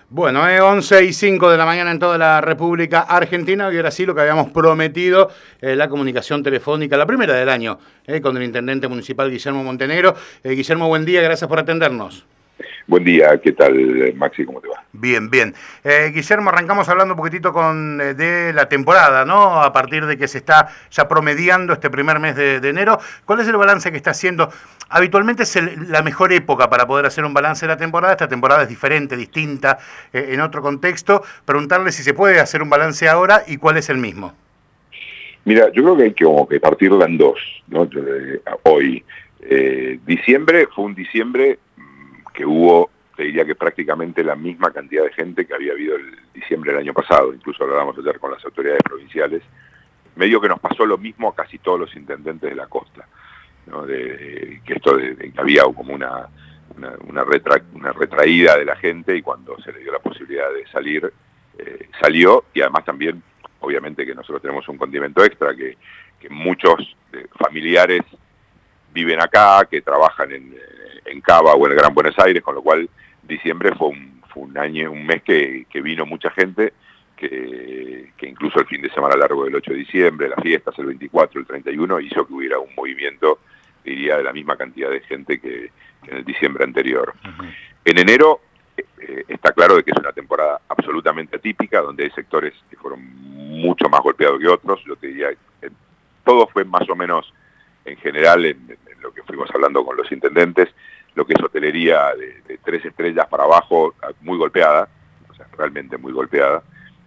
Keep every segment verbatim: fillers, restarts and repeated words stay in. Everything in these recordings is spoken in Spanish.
Bueno, eh, once y cinco de la mañana en toda la República Argentina, y ahora sí lo que habíamos prometido, eh, la comunicación telefónica, la primera del año, eh, con el intendente municipal Guillermo Montenegro. Eh, Guillermo, buen día, gracias por atendernos. Buen día, ¿qué tal, Maxi? ¿Cómo te va? Bien, bien. Eh, Guillermo, arrancamos hablando un poquitito con, eh, de la temporada, ¿no? A partir de que se está ya promediando este primer mes de, de enero. ¿Cuál es el balance que está haciendo? Habitualmente es el, la mejor época para poder hacer un balance de la temporada. Esta temporada es diferente, distinta, eh, en otro contexto. Preguntarle si se puede hacer un balance ahora y cuál es el mismo. Mira, yo creo que hay que, como que partirla en dos, ¿no? Hoy, eh, diciembre fue un diciembre que hubo, te diría que prácticamente la misma cantidad de gente que había habido el diciembre del año pasado, incluso hablábamos ayer con las autoridades provinciales, medio que nos pasó lo mismo a casi todos los intendentes de la costa, ¿no? de, de, que esto de, de que había como una, una, una, retra, una retraída de la gente y cuando se le dio la posibilidad de salir, eh, salió, y además también, obviamente que nosotros tenemos un condimento extra, que, que muchos eh, familiares viven acá, que trabajan en, en Cava o en el Gran Buenos Aires, con lo cual diciembre fue un, fue un año, un mes que, que vino mucha gente, que, que incluso el fin de semana largo del ocho de diciembre, las fiestas, el veinticuatro, el treinta y uno, hizo que hubiera un movimiento, diría, de la misma cantidad de gente que, que en el diciembre anterior. Uh-huh. En enero eh, está claro de que es una temporada absolutamente atípica, donde hay sectores que fueron mucho más golpeados que otros. Yo te diría, eh, todo fue más o menos, en general, en, en lo que fuimos hablando con los intendentes, lo que es hotelería de, de tres estrellas para abajo, muy golpeada, o sea, realmente muy golpeada.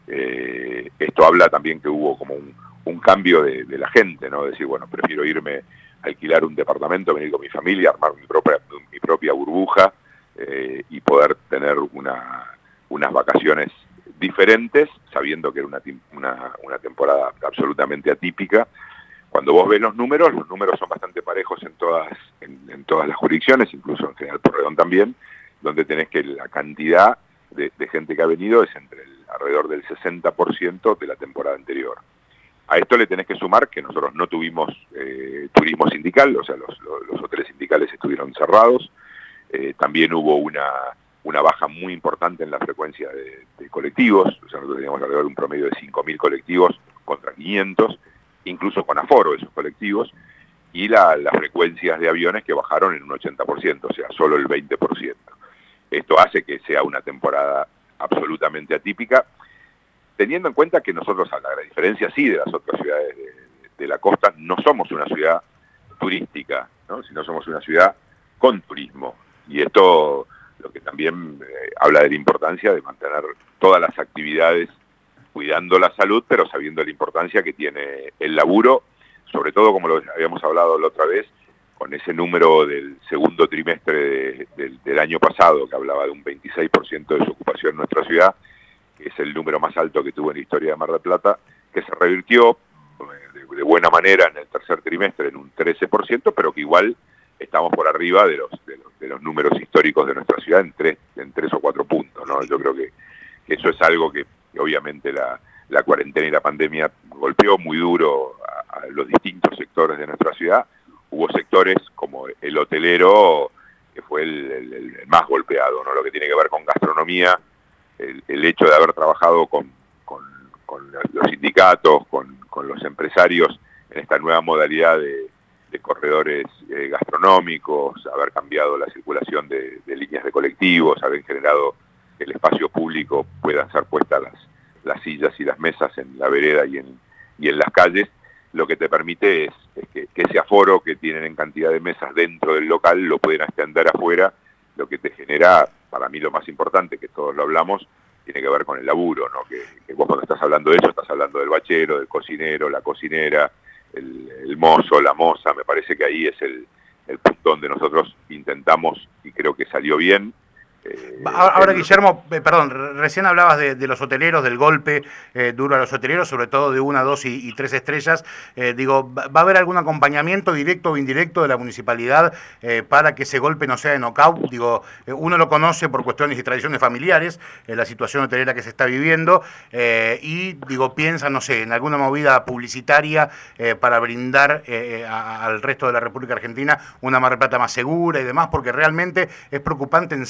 Eh, esto habla también que hubo como un, un cambio de, de la gente, ¿no? Decir, bueno, prefiero irme a alquilar un departamento, venir con mi familia, armar mi propia, mi propia burbuja eh, y poder tener una, unas vacaciones diferentes, sabiendo que era una, una, una temporada absolutamente atípica. Cuando vos ves los números, los números son bastante parejos en todas, en, en todas las jurisdicciones, incluso en General Porredón también, donde tenés que la cantidad de, de gente que ha venido es entre el, alrededor del sesenta por ciento de la temporada anterior. A esto le tenés que sumar que nosotros no tuvimos eh, turismo sindical, o sea, los, los, los hoteles sindicales estuvieron cerrados, eh, también hubo una, una baja muy importante en la frecuencia de, de colectivos, o sea, nosotros teníamos alrededor de un promedio de cinco mil colectivos contra quinientos, incluso con aforo de esos colectivos, y la, las frecuencias de aviones que bajaron en un ochenta por ciento, o sea, solo el veinte por ciento. Esto hace que sea una temporada absolutamente atípica, teniendo en cuenta que nosotros, a la diferencia sí de las otras ciudades de, de, de la costa, no somos una ciudad turística, ¿no? Sino somos una ciudad con turismo, y esto lo que también eh, habla de la importancia de mantener todas las actividades cuidando la salud, pero sabiendo la importancia que tiene el laburo, sobre todo como lo habíamos hablado la otra vez, con ese número del segundo trimestre de, de, del año pasado, que hablaba de un veintiséis por ciento de desocupación en nuestra ciudad, que es el número más alto que tuvo en la historia de Mar del Plata, que se revirtió de, de buena manera en el tercer trimestre en un trece por ciento, pero que igual estamos por arriba de los, de los, de los números históricos de nuestra ciudad en tres, en tres o cuatro puntos, ¿no? Yo creo que, que eso es algo que que obviamente la, la cuarentena y la pandemia golpeó muy duro a, a los distintos sectores de nuestra ciudad. Hubo sectores como el hotelero, que fue el, el, el más golpeado, ¿no? Lo que tiene que ver con gastronomía, el, el hecho de haber trabajado con, con, con los sindicatos, con, con los empresarios en esta nueva modalidad de, de corredores eh, gastronómicos, haber cambiado la circulación de, de líneas de colectivos, haber generado que el espacio público puedan ser puestas las, las sillas y las mesas en la vereda y en, y en las calles, lo que te permite es, es que, que ese aforo que tienen en cantidad de mesas dentro del local lo pueden extender afuera, lo que te genera, para mí lo más importante, que todos lo hablamos, tiene que ver con el laburo, ¿no? Que, que vos cuando estás hablando de eso, estás hablando del bachero, del cocinero, la cocinera, el, el mozo, la moza. Me parece que ahí es el, el punto donde nosotros intentamos, y creo que salió bien. Eh, Ahora, el... Guillermo, eh, perdón, recién hablabas de, de los hoteleros, del golpe eh, duro a los hoteleros, sobre todo de una, dos y, y tres estrellas. Eh, digo, ¿va a haber algún acompañamiento directo o indirecto de la municipalidad eh, para que ese golpe no sea de knockout? Digo, eh, uno lo conoce por cuestiones y tradiciones familiares, eh, la situación hotelera que se está viviendo, eh, y digo, piensa, no sé, en alguna movida publicitaria eh, para brindar eh, a, al resto de la República Argentina una Mar del Plata más segura y demás, porque realmente es preocupante en serio lo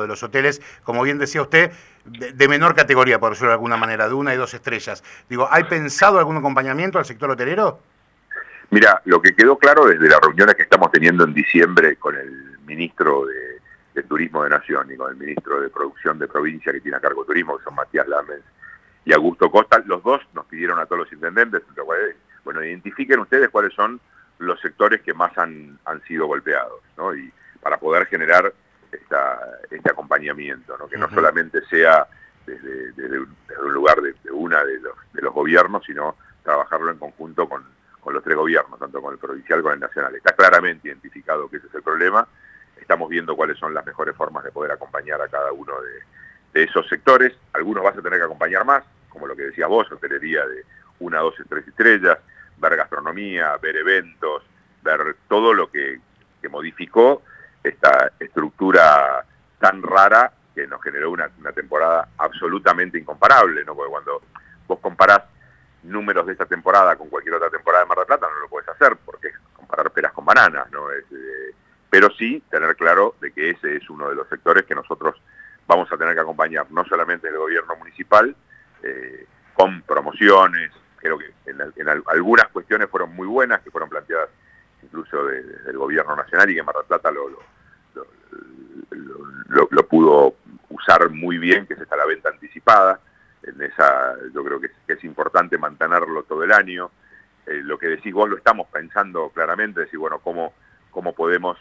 lo de los hoteles, como bien decía usted, de, de menor categoría, por decirlo de alguna manera, de una y dos estrellas. Digo, ¿hay pensado algún acompañamiento al sector hotelero? Mira, lo que quedó claro desde las reuniones que estamos teniendo en diciembre con el ministro de, de Turismo de Nación y con el ministro de Producción de Provincia que tiene a cargo turismo, que son Matías Lames y Augusto Costa, los dos nos pidieron a todos los intendentes, bueno, identifiquen ustedes cuáles son los sectores que más han, han sido golpeados, ¿no? Y para poder generar esta, este acompañamiento, ¿no? Que no solamente sea desde, desde, un, desde un lugar de, de una de los, de los gobiernos, sino trabajarlo en conjunto con, con los tres gobiernos, tanto con el provincial como con el nacional. Está claramente identificado que ese es el problema, estamos viendo cuáles son las mejores formas de poder acompañar a cada uno de, de esos sectores. Algunos vas a tener que acompañar más, como lo que decías vos, hotelería de una, dos, tres estrellas, ver gastronomía, ver eventos, ver todo lo que, que modificó esta estructura tan rara que nos generó una, una temporada absolutamente incomparable, ¿no? Porque cuando vos comparás números de esta temporada con cualquier otra temporada de Mar del Plata no lo podés hacer, porque es comparar peras con bananas, ¿no? Es, eh, pero sí tener claro de que ese es uno de los sectores que nosotros vamos a tener que acompañar, no solamente el gobierno municipal, eh, con promociones. Creo que en, en algunas cuestiones fueron muy buenas, que fueron planteadas incluso de, desde el gobierno nacional y que Mar del Plata lo, lo, lo, lo, lo, lo pudo usar muy bien, que es esta la venta anticipada. En esa yo creo que es, que es importante mantenerlo todo el año. Eh, lo que decís vos lo estamos pensando claramente, decir, bueno, cómo, cómo podemos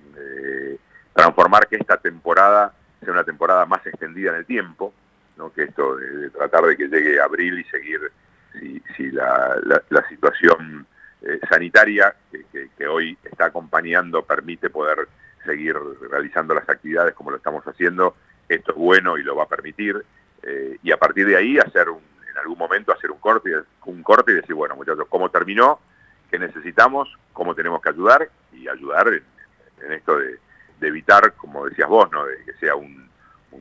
eh, transformar que esta temporada sea una temporada más extendida en el tiempo, ¿no? Que esto de, de tratar de que llegue abril y seguir, si, si la, la, la situación eh, sanitaria que, que, que hoy está acompañando permite poder seguir realizando las actividades como lo estamos haciendo, esto es bueno y lo va a permitir, eh, y a partir de ahí hacer un, en algún momento hacer un corte, un corte y decir, bueno, muchachos, ¿cómo terminó? ¿Qué necesitamos? ¿Cómo tenemos que ayudar? Y ayudar en, en esto de, de evitar, como decías vos, ¿no? De que sea un,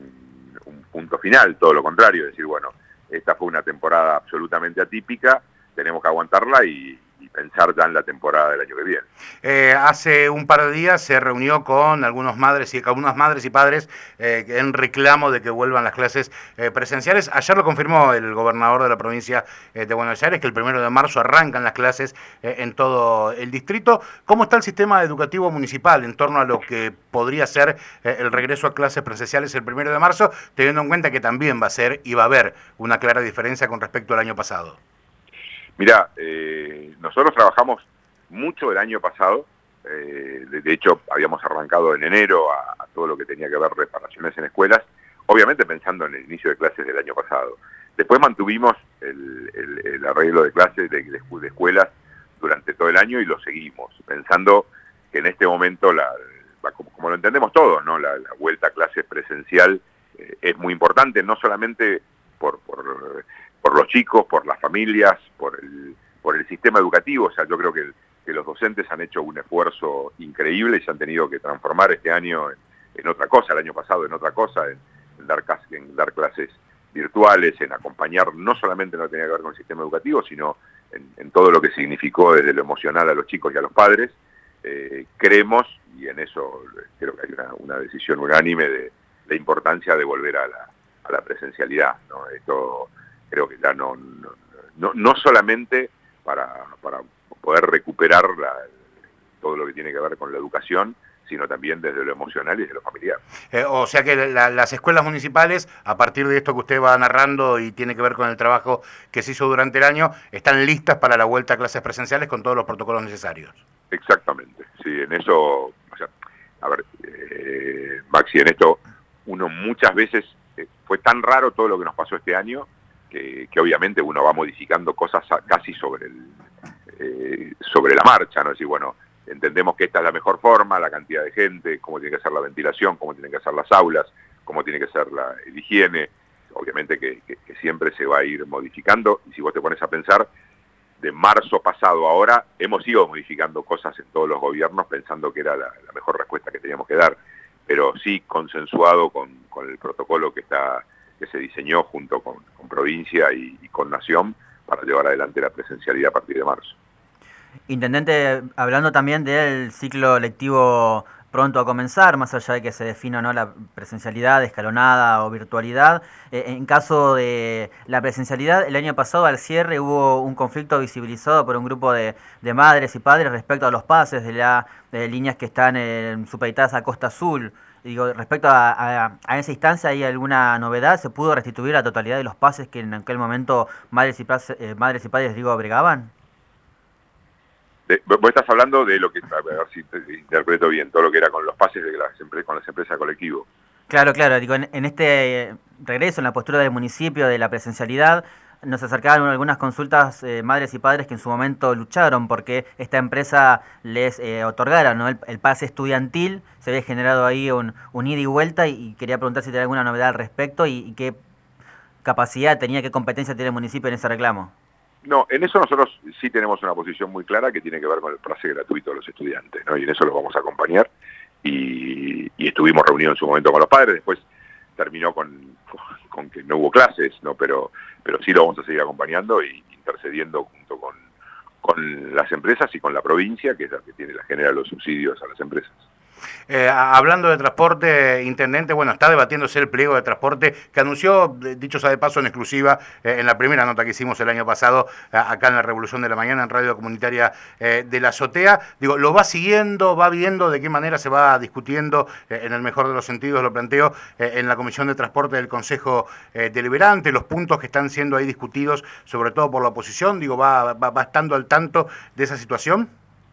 un, un punto final, todo lo contrario, decir, bueno, esta fue una temporada absolutamente atípica, tenemos que aguantarla y, y pensar ya en la temporada del año que viene. Eh, hace un par de días se reunió con algunos madres y algunas madres y padres eh, en reclamo de que vuelvan las clases eh, presenciales. Ayer lo confirmó el gobernador de la provincia eh, de Buenos Aires, que el primero de marzo arrancan las clases eh, en todo el distrito. ¿Cómo está el sistema educativo municipal en torno a lo que podría ser eh, el regreso a clases presenciales el primero de marzo, teniendo en cuenta que también va a ser y va a haber una clara diferencia con respecto al año pasado? Mirá, eh, nosotros trabajamos mucho el año pasado, eh, de, de hecho habíamos arrancado en enero a, a todo lo que tenía que ver reparaciones en escuelas, obviamente pensando en el inicio de clases del año pasado. Después mantuvimos el, el, el arreglo de clases de, de, de escuelas durante todo el año y lo seguimos, pensando que en este momento, la, la como, como lo entendemos todos, ¿no? la, la vuelta a clases presencial eh, es muy importante, no solamente por... por por los chicos, por las familias, por el, por el sistema educativo. O sea, yo creo que, el, que los docentes han hecho un esfuerzo increíble y se han tenido que transformar este año en, en otra cosa, el año pasado en otra cosa, en, en, dar, en dar clases virtuales, en acompañar no solamente en lo que tenía que ver con el sistema educativo, sino en, en todo lo que significó desde lo emocional a los chicos y a los padres. Eh, creemos, y en eso creo que hay una, una decisión unánime de la importancia de volver a la, a la presencialidad, ¿no? Esto creo que ya no, no, no, no solamente para, para poder recuperar la, todo lo que tiene que ver con la educación, sino también desde lo emocional y desde lo familiar. Eh, o sea que la, las escuelas municipales, a partir de esto que usted va narrando y tiene que ver con el trabajo que se hizo durante el año, están listas para la vuelta a clases presenciales con todos los protocolos necesarios. Exactamente, sí, en eso, o sea, a ver, eh, Maxi, en esto uno muchas veces, eh, fue tan raro todo lo que nos pasó este año, Que, que obviamente uno va modificando cosas casi sobre el, eh, sobre la marcha, ¿no? Es decir, bueno, entendemos que esta es la mejor forma, la cantidad de gente, cómo tiene que ser la ventilación, cómo tienen que ser las aulas, cómo tiene que ser la el higiene, obviamente que, que, que siempre se va a ir modificando, y si vos te pones a pensar, de marzo pasado a ahora, hemos ido modificando cosas en todos los gobiernos pensando que era la, la mejor respuesta que teníamos que dar, pero sí consensuado con, con el protocolo que está que se diseñó junto con, con provincia y, y con Nación para llevar adelante la presencialidad a partir de marzo. Intendente, hablando también del ciclo lectivo pronto a comenzar, más allá de que se defina o no la presencialidad, escalonada o virtualidad. Eh, en caso de la presencialidad, el año pasado al cierre hubo un conflicto visibilizado por un grupo de, de madres y padres respecto a los pases de las líneas que están eh, supeditadas a Costa Azul. Digo, respecto a, a, a esa instancia, ¿hay alguna novedad? ¿Se pudo restituir la totalidad de los pases que en aquel momento madres y, eh, madres y padres, digo, bregaban? De, vos estás hablando de lo que, a ver si te interpreto bien, todo lo que era con los pases de las empresas, con las empresas de colectivo. Claro, claro, digo, en, en este regreso, en la postura del municipio de la presencialidad, nos acercaban algunas consultas eh, madres y padres que en su momento lucharon porque esta empresa les eh, otorgara, ¿no? el, el pase estudiantil. Se había generado ahí un, un ida y vuelta y, y quería preguntar si tenía alguna novedad al respecto y, y qué capacidad tenía, qué competencia tiene el municipio en ese reclamo. No, en eso nosotros sí tenemos una posición muy clara que tiene que ver con el pase gratuito de los estudiantes, ¿no? Y en eso los vamos a acompañar y, y estuvimos reunidos en su momento con los padres, después terminó con, con que no hubo clases, ¿no? Pero, pero sí lo vamos a seguir acompañando e intercediendo junto con, con las empresas y con la provincia, que es la que tiene la genera los subsidios a las empresas. Eh, hablando de transporte, intendente, bueno, está debatiéndose el pliego de transporte que anunció, dicho sea de paso, en exclusiva eh, en la primera nota que hicimos el año pasado acá en la Revolución de la Mañana, en Radio Comunitaria eh, de la Azotea. Digo, lo va siguiendo, va viendo de qué manera se va discutiendo, eh, en el mejor de los sentidos lo planteo, eh, en la Comisión de Transporte del Consejo eh, Deliberante, los puntos que están siendo ahí discutidos, sobre todo por la oposición. Digo, ¿va, va, va estando al tanto de esa situación?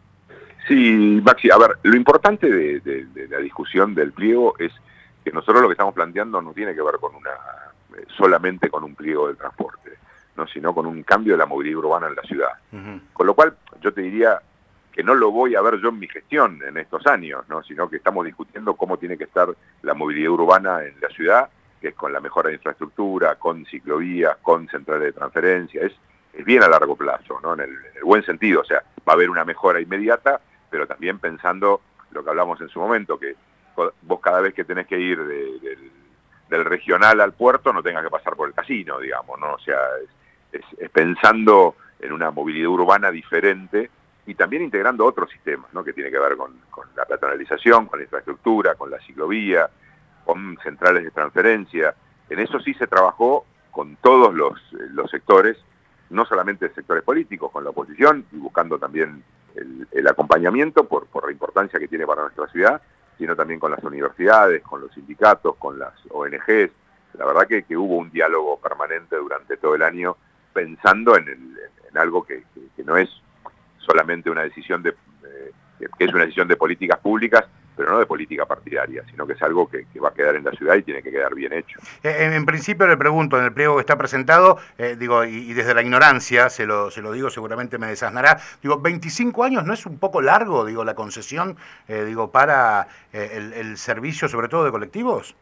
Sí, Maxi, a ver, lo importante de, de, de la discusión del pliego es que nosotros lo que estamos planteando no tiene que ver con una eh, solamente con un pliego del transporte, no, sino con un cambio de la movilidad urbana en la ciudad. Uh-huh. Con lo cual, yo te diría que no lo voy a ver yo en mi gestión en estos años, ¿no? Sino que estamos discutiendo cómo tiene que estar la movilidad urbana en la ciudad, que es con la mejora de infraestructura, con ciclovías, con centrales de transferencia, es, es bien a largo plazo, ¿no? En el, en el buen sentido, o sea, va a haber una mejora inmediata, pero también pensando lo que hablamos en su momento, que vos cada vez que tenés que ir de, del, del regional al puerto no tengas que pasar por el casino, digamos, ¿no? O sea, es, es, es pensando en una movilidad urbana diferente y también integrando otros sistemas, ¿no? Que tiene que ver con, con la peatonalización, con la infraestructura, con la ciclovía, con centrales de transferencia. En eso sí se trabajó con todos los, los sectores, no solamente sectores políticos, con la oposición y buscando también El, el acompañamiento por, por la importancia que tiene para nuestra ciudad, sino también con las universidades, con los sindicatos, con las O N Ges. La verdad que, que hubo un diálogo permanente durante todo el año pensando en, el, en algo que, que, que no es solamente una decisión de, eh, que es una decisión de políticas públicas, pero no de política partidaria, sino que es algo que, que va a quedar en la ciudad y tiene que quedar bien hecho. Eh, en, en principio le pregunto, en el pliego que está presentado, eh, digo, y, y desde la ignorancia, se lo, se lo digo, seguramente me desasnará, digo, veinticinco años no es un poco largo, digo, la concesión, eh, digo, para eh, el, el servicio, sobre todo de colectivos.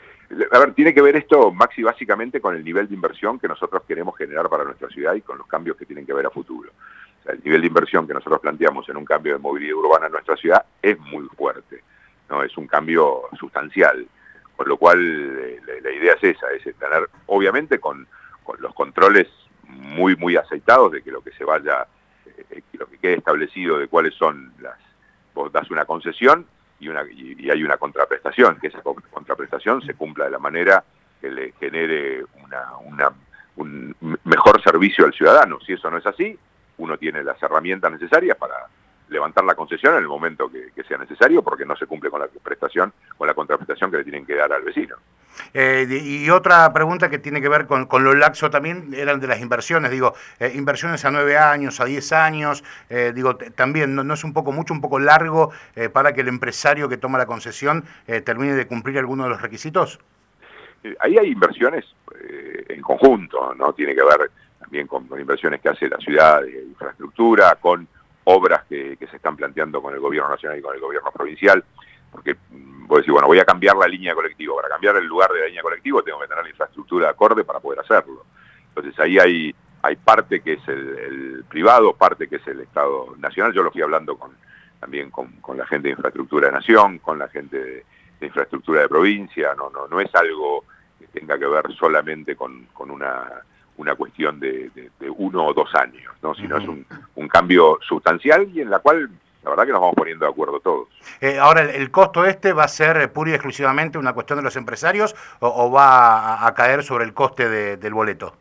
A ver, tiene que ver esto, Maxi, básicamente con el nivel de inversión que nosotros queremos generar para nuestra ciudad y con los cambios que tienen que ver a futuro. O sea, el nivel de inversión que nosotros planteamos en un cambio de movilidad urbana en nuestra ciudad es muy fuerte, ¿no? Es un cambio sustancial, con lo cual eh, la, la idea es esa, es tener, obviamente, con, con los controles muy, muy aceitados de que lo que se vaya, eh, lo que quede establecido de cuáles son las, vos das una concesión y, una, y, y hay una contraprestación, que esa contraprestación se cumpla de la manera que le genere una, una, un mejor servicio al ciudadano. Si eso no es así, uno tiene las herramientas necesarias para levantar la concesión en el momento que, que sea necesario, porque no se cumple con la prestación, con la contraprestación que le tienen que dar al vecino. Eh, y otra pregunta que tiene que ver con, con lo laxo también eran de las inversiones, digo, eh, inversiones a nueve años, a diez años, eh, digo, también no, no es un poco mucho, un poco largo eh, para que el empresario que toma la concesión eh, termine de cumplir alguno de los requisitos. Eh, ahí hay inversiones eh, en conjunto, ¿no? Tiene que ver también con, con inversiones que hace la ciudad de infraestructura, con obras que, que se están planteando con el gobierno nacional y con el gobierno provincial, porque vos decís, bueno, voy a cambiar la línea de colectivo, para cambiar el lugar de la línea de colectivo tengo que tener la infraestructura acorde para poder hacerlo. Entonces ahí hay, hay parte que es el, el privado, parte que es el Estado Nacional. Yo lo fui hablando con, también con, con la gente de infraestructura de Nación, con la gente de, de infraestructura de provincia, no, no, no es algo que tenga que ver solamente con, con una... una cuestión de, de, de uno o dos años, ¿no? Sino uh-huh. es un, un cambio sustancial y en la cual la verdad que nos vamos poniendo de acuerdo todos. Eh, ahora, ¿el, ¿el costo este va a ser eh, pura y exclusivamente una cuestión de los empresarios o, o va a, a caer sobre el coste de, del boleto?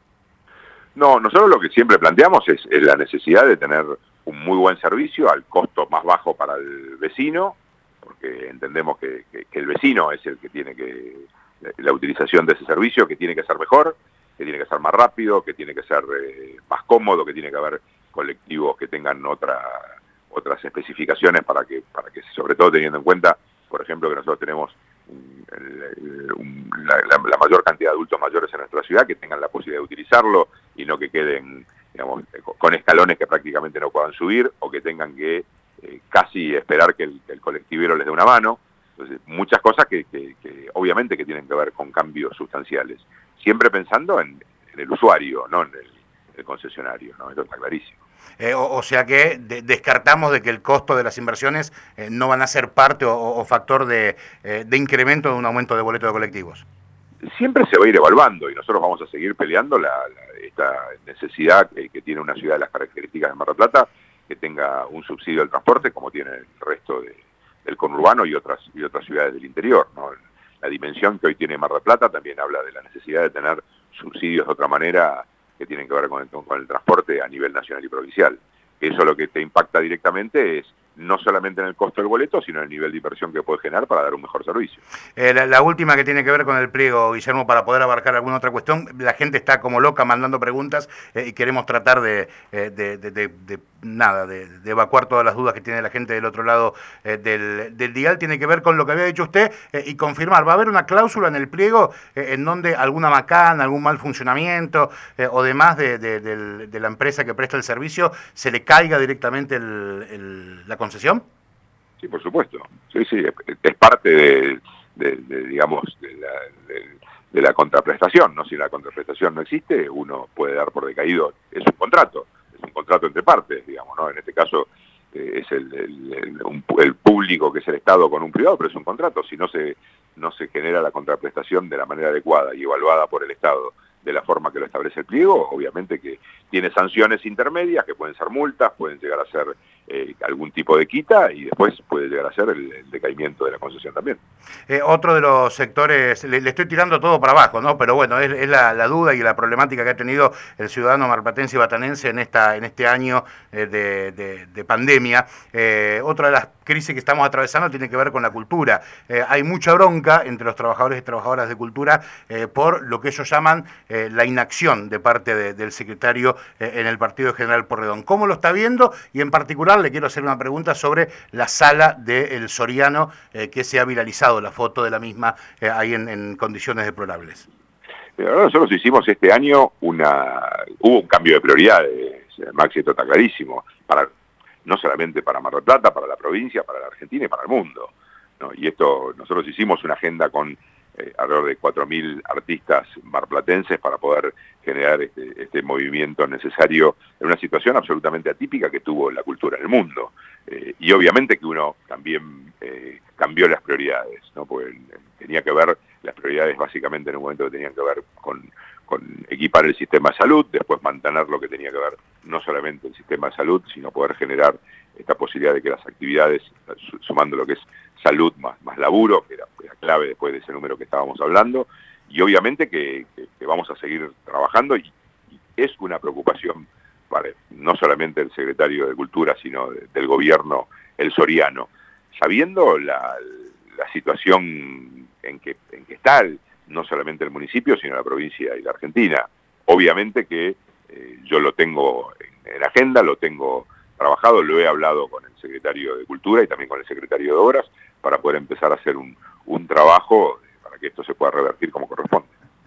No, nosotros lo que siempre planteamos es, es la necesidad de tener un muy buen servicio al costo más bajo para el vecino, porque entendemos que, que, que el vecino es el que tiene que, la, la utilización de ese servicio, que tiene que ser mejor, que tiene que ser más rápido, que tiene que ser eh, más cómodo, que tiene que haber colectivos que tengan otra, otras especificaciones para que, para que, sobre todo teniendo en cuenta, por ejemplo, que nosotros tenemos un, el, un, la, la, la mayor cantidad de adultos mayores en nuestra ciudad, que tengan la posibilidad de utilizarlo y no que queden, digamos, con escalones que prácticamente no puedan subir o que tengan que eh, casi esperar que el, que el colectivero les dé una mano. Entonces, muchas cosas que, que, que obviamente que tienen que ver con cambios sustanciales, siempre pensando en, en el usuario, no en el, en el concesionario, ¿no? Esto está clarísimo. Eh, o, o sea que de, descartamos de que el costo de las inversiones eh, no van a ser parte o, o factor de, eh, de incremento de un aumento de boleto de colectivos. Siempre se va a ir evaluando y nosotros vamos a seguir peleando la, la, esta necesidad que, que tiene una ciudad de las características de Mar del Plata, que tenga un subsidio del transporte como tiene el resto de, del conurbano y otras, y otras ciudades del interior, ¿no? La dimensión que hoy tiene Mar del Plata también habla de la necesidad de tener subsidios de otra manera que tienen que ver con el, con el transporte a nivel nacional y provincial. Eso lo que te impacta directamente es no solamente en el costo del boleto, sino en el nivel de inversión que puede generar para dar un mejor servicio. Eh, la, la última que tiene que ver con el pliego, Guillermo, para poder abarcar alguna otra cuestión. La gente está como loca mandando preguntas eh, y queremos tratar de, eh, de, de, de, de nada, de, de evacuar todas las dudas que tiene la gente del otro lado eh, del, del dial. Tiene que ver con lo que había dicho usted eh, y confirmar. ¿Va a haber una cláusula en el pliego eh, en donde alguna macana, algún mal funcionamiento eh, o demás de, de, de, de la empresa que presta el servicio se le caiga directamente el, el, la concesión? Sí, por supuesto. Sí, sí, es parte de, de, de digamos, de la, de, de la contraprestación, ¿no? Si la contraprestación no existe, uno puede dar por decaído. Es un contrato, es un contrato entre partes, digamos, ¿no? En este caso eh, es el, el, el, un, el público que es el Estado con un privado, pero es un contrato. Si no se, no se genera la contraprestación de la manera adecuada y evaluada por el Estado de la forma que lo establece el pliego, obviamente que tiene sanciones intermedias, que pueden ser multas, pueden llegar a ser eh, algún tipo de quita y después puede llegar a ser el, el decaimiento de la concesión también. Eh, otro de los sectores, le, le estoy tirando todo para abajo, ¿no? Pero bueno, es, es la, la duda y la problemática que ha tenido el ciudadano marplatense y batanense en esta en este año eh, de, de, de pandemia. Eh, otra de las crisis que estamos atravesando tiene que ver con la cultura. Eh, hay mucha bronca entre los trabajadores y trabajadoras de cultura eh, por lo que ellos llaman eh, la inacción de parte de, del secretario eh, en el partido General Porredón. ¿Cómo lo está viendo? Y en particular le quiero hacer una pregunta sobre la sala del Soriano, eh, que se ha viralizado la foto de la misma eh, ahí en, en condiciones deplorables. Pero nosotros hicimos este año una... Hubo un cambio de prioridades, Maxi, esto está clarísimo, para no solamente para Mar del Plata, para la provincia, para la Argentina y para el mundo, ¿no? Y esto, nosotros hicimos una agenda con eh, alrededor de cuatro mil artistas marplatenses para poder generar este, este movimiento necesario en una situación absolutamente atípica que tuvo la cultura en el mundo. Eh, y obviamente que uno también eh, cambió las prioridades, ¿no? Porque tenía que ver, las prioridades básicamente en un momento que tenían que ver con, con equipar el sistema de salud, después mantener lo que tenía que ver no solamente el sistema de salud, sino poder generar esta posibilidad de que las actividades, sumando lo que es salud más, más laburo, que era, era clave después de ese número que estábamos hablando, y obviamente que, que, que vamos a seguir trabajando, y, y es una preocupación para no solamente el secretario de Cultura, sino de, del gobierno, el Soriano, sabiendo la, la situación en que, en que está el, no solamente el municipio, sino la provincia y la Argentina. Obviamente que eh, yo lo tengo en, en agenda, lo tengo trabajado, lo he hablado con el secretario de Cultura y también con el secretario de Obras para poder empezar a hacer un, un trabajo para que esto se pueda revertir como corresponde.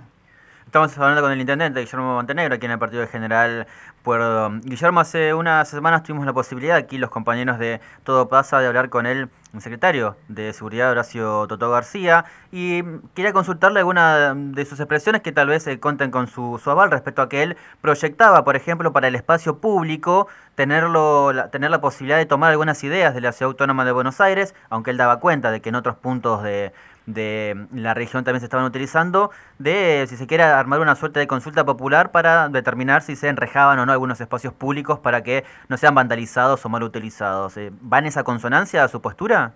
Estamos hablando con el intendente Guillermo Montenegro, aquí en el Partido de General Pueyrredón. Guillermo, hace unas semanas tuvimos la posibilidad, aquí los compañeros de Todo Pasa, de hablar con él, el secretario de Seguridad, Horacio Totó García, y quería consultarle alguna de sus expresiones que tal vez eh, conten con su, su aval respecto a que él proyectaba, por ejemplo, para el espacio público, tenerlo, la, tener la posibilidad de tomar algunas ideas de la Ciudad Autónoma de Buenos Aires, aunque él daba cuenta de que en otros puntos de de la región también se estaban utilizando, de, si se quiere, armar una suerte de consulta popular para determinar si se enrejaban o no algunos espacios públicos para que no sean vandalizados o mal utilizados. ¿Va en esa consonancia a su postura?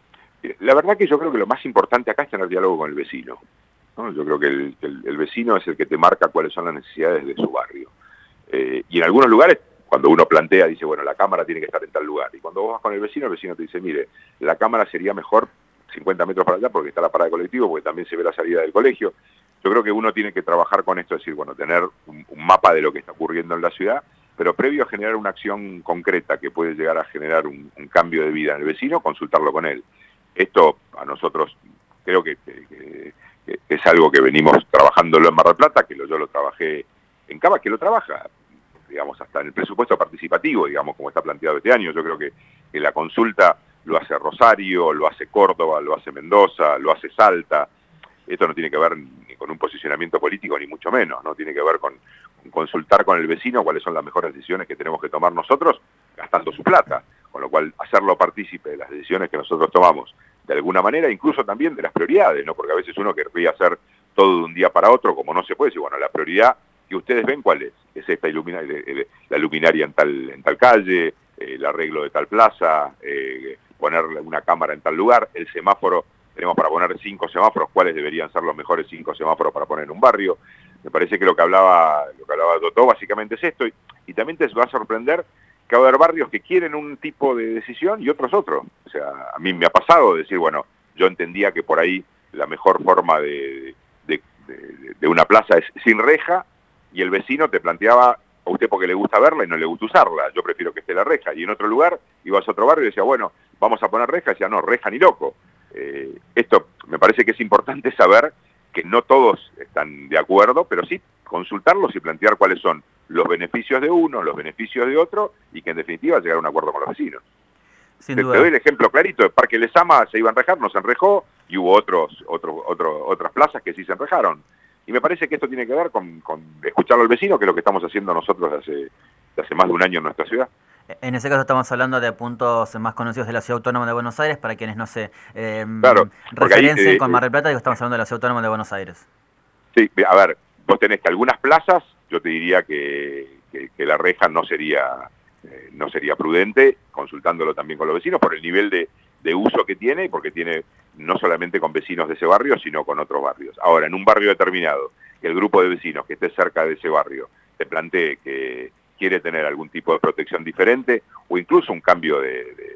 La verdad que yo creo que lo más importante acá es tener diálogo con el vecino, ¿no? Yo creo que el, el, el vecino es el que te marca cuáles son las necesidades de su barrio. Eh, y en algunos lugares, cuando uno plantea, dice, bueno, la cámara tiene que estar en tal lugar. Y cuando vos vas con el vecino, el vecino te dice, mire, la cámara sería mejor cincuenta metros para allá porque está la parada de colectivo, porque también se ve la salida del colegio. Yo creo que uno tiene que trabajar con esto, es decir, bueno, tener un, un mapa de lo que está ocurriendo en la ciudad, pero previo a generar una acción concreta que puede llegar a generar un, un cambio de vida en el vecino, consultarlo con él. Esto a nosotros creo que, que, que, que es algo que venimos trabajándolo en Mar del Plata, que lo, yo lo trabajé en Cava, que lo trabaja, digamos, hasta en el presupuesto participativo, digamos, como está planteado este año. Yo creo que, que la consulta lo hace Rosario, lo hace Córdoba, lo hace Mendoza, lo hace Salta. Esto no tiene que ver ni con un posicionamiento político, ni mucho menos, ¿no? Tiene que ver con, con consultar con el vecino cuáles son las mejores decisiones que tenemos que tomar nosotros, gastando su plata, con lo cual hacerlo partícipe de las decisiones que nosotros tomamos, de alguna manera, incluso también de las prioridades, ¿no? Porque a veces uno querría hacer todo de un día para otro, como no se puede decir, bueno, la prioridad que ustedes ven, ¿cuál es? Es esta iluminaria, la luminaria en tal, en tal calle, el arreglo de tal plaza, eh, poner una cámara en tal lugar, el semáforo, tenemos para poner cinco semáforos, ¿cuáles deberían ser los mejores cinco semáforos para poner en un barrio? Me parece que lo que hablaba lo que hablaba Totó básicamente es esto, y, y también te va a sorprender que va a haber barrios que quieren un tipo de decisión y otros otro. O sea, a mí me ha pasado decir, bueno, yo entendía que por ahí la mejor forma de, de, de, de una plaza es sin reja, y el vecino te planteaba, a usted porque le gusta verla y no le gusta usarla, yo prefiero que esté la reja. Y en otro lugar, ibas a otro barrio y decía, bueno, vamos a poner reja, y decía, no, reja ni loco. Eh, esto me parece que es importante saber que no todos están de acuerdo, pero sí consultarlos y plantear cuáles son los beneficios de uno, los beneficios de otro, y que en definitiva llegar a un acuerdo con los vecinos. Sin te, duda. Te doy el ejemplo clarito, el Parque Lezama se iba a enrejar, no se enrejó, y hubo otros, otros, otros, otras plazas que sí se enrejaron. Y me parece que esto tiene que ver con, con escucharlo al vecino, que es lo que estamos haciendo nosotros desde hace, desde hace más de un año en nuestra ciudad. En ese caso estamos hablando de puntos más conocidos de la Ciudad Autónoma de Buenos Aires, para quienes no se eh, claro, referencien ahí, eh, con Mar del Plata, digo, estamos hablando de la Ciudad Autónoma de Buenos Aires. Sí, a ver, vos tenés que algunas plazas, yo te diría que, que, que la reja no sería, eh, no sería prudente, consultándolo también con los vecinos, por el nivel de, de uso que tiene, y porque tiene no solamente con vecinos de ese barrio, sino con otros barrios. Ahora, en un barrio determinado, que el grupo de vecinos que esté cerca de ese barrio te plantee que quiere tener algún tipo de protección diferente, o incluso un cambio de, de,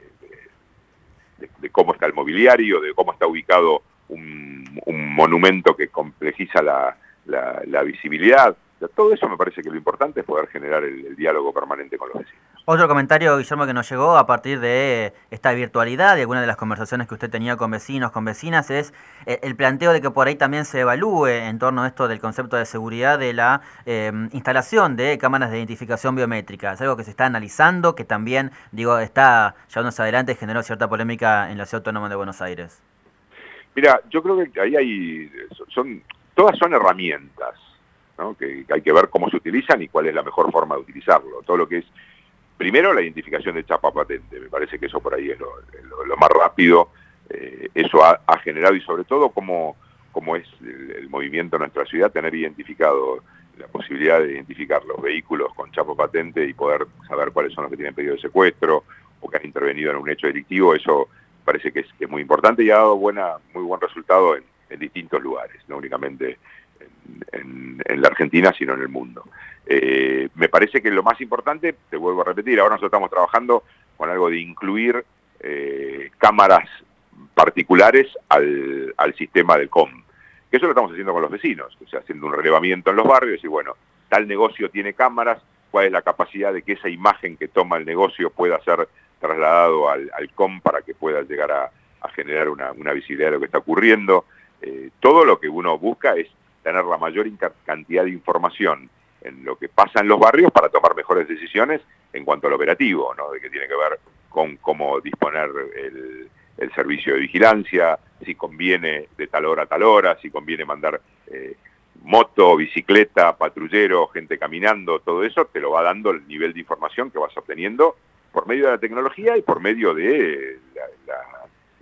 de, de cómo está el mobiliario, de cómo está ubicado un, un monumento que complejiza la, la, la visibilidad. Todo eso me parece que lo importante es poder generar el, el diálogo permanente con los vecinos. Otro comentario, Guillermo, que nos llegó a partir de esta virtualidad, de alguna de las conversaciones que usted tenía con vecinos, con vecinas, es el planteo de que por ahí también se evalúe en torno a esto del concepto de seguridad de la eh, instalación de cámaras de identificación biométrica. Es algo que se está analizando, que también, digo, está llevándose adelante y generó cierta polémica en la Ciudad Autónoma de Buenos Aires. Mira, yo creo que ahí hay, son, todas son herramientas, ¿no? Que hay que ver cómo se utilizan y cuál es la mejor forma de utilizarlo. Todo lo que es, primero, la identificación de chapa patente, me parece que eso por ahí es lo, lo, lo más rápido, eh, eso ha, ha generado, y sobre todo cómo, cómo es el, el movimiento en nuestra ciudad, tener identificado la posibilidad de identificar los vehículos con chapa patente y poder saber cuáles son los que tienen pedido de secuestro o que han intervenido en un hecho delictivo. Eso parece que es, que es muy importante y ha dado buena, muy buen resultado en, en distintos lugares, no únicamente En, en la Argentina, sino en el mundo. Eh, me parece que lo más importante, te vuelvo a repetir, ahora nosotros estamos trabajando con algo de incluir eh, cámaras particulares al, al sistema del C O M, que eso lo estamos haciendo con los vecinos, o sea, haciendo un relevamiento en los barrios y bueno, tal negocio tiene cámaras, cuál es la capacidad de que esa imagen que toma el negocio pueda ser trasladado al, al C O M para que pueda llegar a, a generar una, una visibilidad de lo que está ocurriendo. Eh, todo lo que uno busca es tener la mayor cantidad de información en lo que pasa en los barrios para tomar mejores decisiones en cuanto al operativo, ¿no? De que tiene que ver con cómo disponer el, el servicio de vigilancia, si conviene de tal hora a tal hora, si conviene mandar eh, moto, bicicleta, patrullero, gente caminando, todo eso te lo va dando el nivel de información que vas obteniendo por medio de la tecnología y por medio de la, la,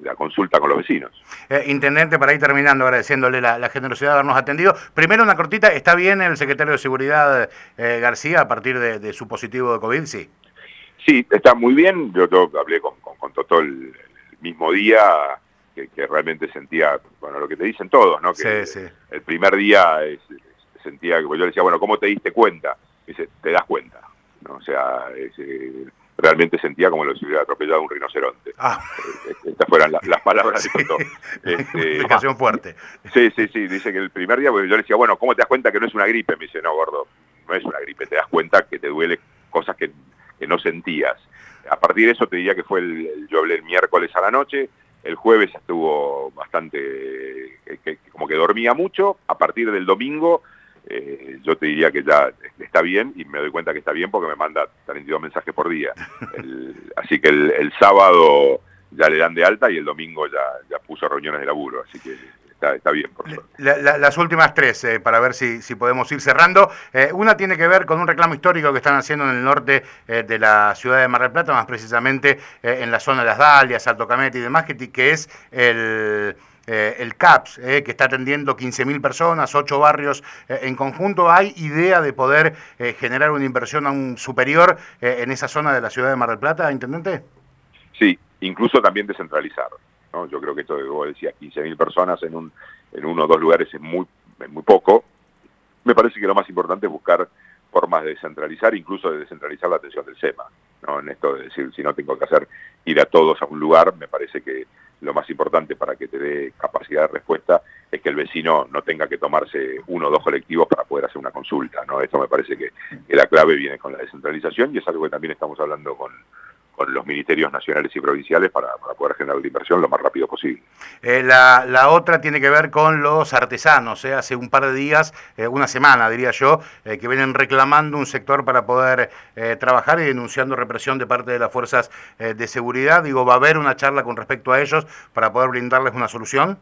la consulta con los vecinos. Eh, intendente, para ir terminando, agradeciéndole la, la generosidad de habernos atendido. Primero una cortita, ¿está bien el secretario de Seguridad eh, García a partir de, de su positivo de COVID? Sí. Sí, está muy bien. Yo, yo hablé con, con, con Totó el, el mismo día, que, que realmente sentía, bueno, lo que te dicen todos, ¿no? Que sí, sí. El primer día es, sentía, yo le decía, bueno, ¿cómo te diste cuenta? Dice, te das cuenta, ¿no? O sea, es, eh, realmente sentía como lo si hubiera atropellado un rinoceronte. Ah. Eh, estas fueron la, las palabras sí. de Totó. Este, Explicación fuerte. Sí, sí, sí, dice que el primer día, yo le decía, bueno, ¿cómo te das cuenta que no es una gripe? Me dice, no, gordo, no es una gripe, te das cuenta que te duele cosas que, que no sentías. A partir de eso te diría que fue, el, el yo hablé el miércoles a la noche, el jueves estuvo bastante, que, que, como que dormía mucho, a partir del domingo eh, yo te diría que ya está bien, y me doy cuenta que está bien porque me manda treinta y dos mensajes por día. El, así que el, el sábado ya le dan de alta y el domingo ya, ya puso reuniones de laburo, así que está, está bien, por suerte. La, la, las últimas tres, eh, para ver si, si podemos ir cerrando. Eh, una tiene que ver con un reclamo histórico que están haciendo en el norte eh, de la ciudad de Mar del Plata, más precisamente eh, en la zona de Las Dalias, Alto Camete y demás, que, que es el... Eh, el CAPS, eh, que está atendiendo quince mil personas, ocho barrios eh, en conjunto. ¿Hay idea de poder eh, generar una inversión aún superior eh, en esa zona de la ciudad de Mar del Plata, intendente? Sí, incluso también descentralizar, ¿no? Yo creo que esto que vos decías, quince mil personas en, un, en uno o dos lugares es muy, es muy poco. Me parece que lo más importante es buscar formas de descentralizar, incluso de descentralizar la atención del SEMA, ¿no? En esto de decir, si no tengo que hacer ir a todos a un lugar, me parece que lo más importante para que te dé capacidad de respuesta es que el vecino no tenga que tomarse uno o dos colectivos para poder hacer una consulta, ¿no? Esto me parece que, que la clave viene con la descentralización, y es algo que también estamos hablando con, con los ministerios nacionales y provinciales para, para poder generar la inversión lo más rápido posible. Eh, la, la otra tiene que ver con los artesanos. Eh. Hace un par de días, eh, una semana diría yo, eh, que vienen reclamando un sector para poder eh, trabajar y denunciando represión de parte de las fuerzas eh, de seguridad. Digo, ¿va a haber una charla con respecto a ellos para poder brindarles una solución?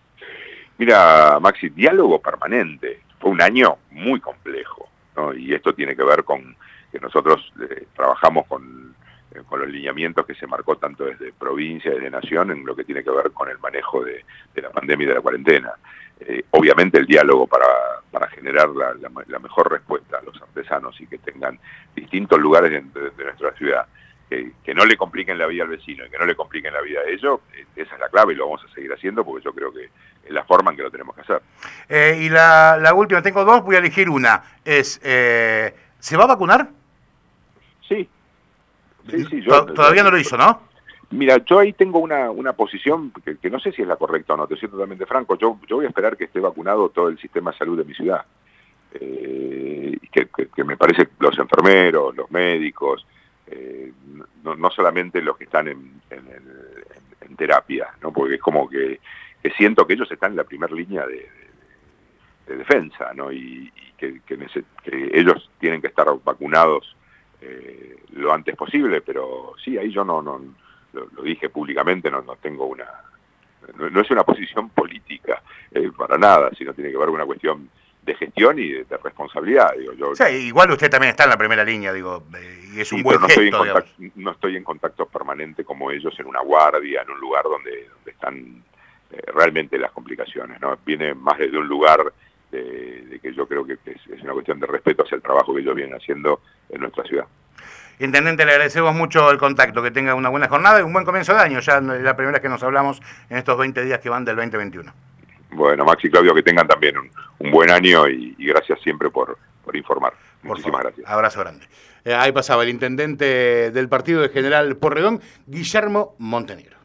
Mira, Maxi, diálogo permanente. Fue un año muy complejo, ¿no? Y esto tiene que ver con que nosotros eh, trabajamos con con los lineamientos que se marcó tanto desde provincia, desde nación, en lo que tiene que ver con el manejo de, de la pandemia y de la cuarentena. Eh, obviamente el diálogo para, para generar la, la, la mejor respuesta a los artesanos y que tengan distintos lugares de, de, de nuestra ciudad, que, que no le compliquen la vida al vecino y que no le compliquen la vida a ellos, eh, esa es la clave y lo vamos a seguir haciendo porque yo creo que es la forma en que lo tenemos que hacer. Eh, y la, la última, tengo dos, voy a elegir una. Es, eh, ¿se va a vacunar? Sí. Sí, sí, yo, Todavía no lo hizo, ¿no? Mira, yo ahí tengo una, una posición que, que no sé si es la correcta o no, te soy totalmente franco. Yo, yo voy a esperar que esté vacunado todo el sistema de salud de mi ciudad. Eh, que, que, que me parece los enfermeros, los médicos, eh, no, no solamente los que están en, en, en, en terapia, ¿no? Porque es como que, que siento que ellos están en la primera línea de, de, de defensa, ¿no? Y, y que, que, que ellos tienen que estar vacunados Eh, lo antes posible, pero sí, ahí yo no, no lo, lo dije públicamente, no, no tengo una, no, no es una posición política eh, para nada, sino tiene que ver con una cuestión de gestión y de, de responsabilidad. Digo, yo, o sea, igual usted también está en la primera línea, digo, eh, y es un sí, buen no gesto, estoy, en contacto, no estoy en contacto permanente como ellos en una guardia, en un lugar donde, donde están eh, realmente las complicaciones, ¿no? Viene más desde un lugar De, de que yo creo que es, es una cuestión de respeto hacia el trabajo que ellos vienen haciendo en nuestra ciudad. Intendente, le agradecemos mucho el contacto, que tenga una buena jornada y un buen comienzo de año, ya es la primera vez que nos hablamos en estos veinte días que van del veinte veintiuno. Bueno, Maxi y Claudio, que tengan también un, un buen año y, y gracias siempre por, por informar. Por Muchísimas favor. gracias. Abrazo grande. Eh, ahí pasaba el intendente del partido de General Porredón, Guillermo Montenegro.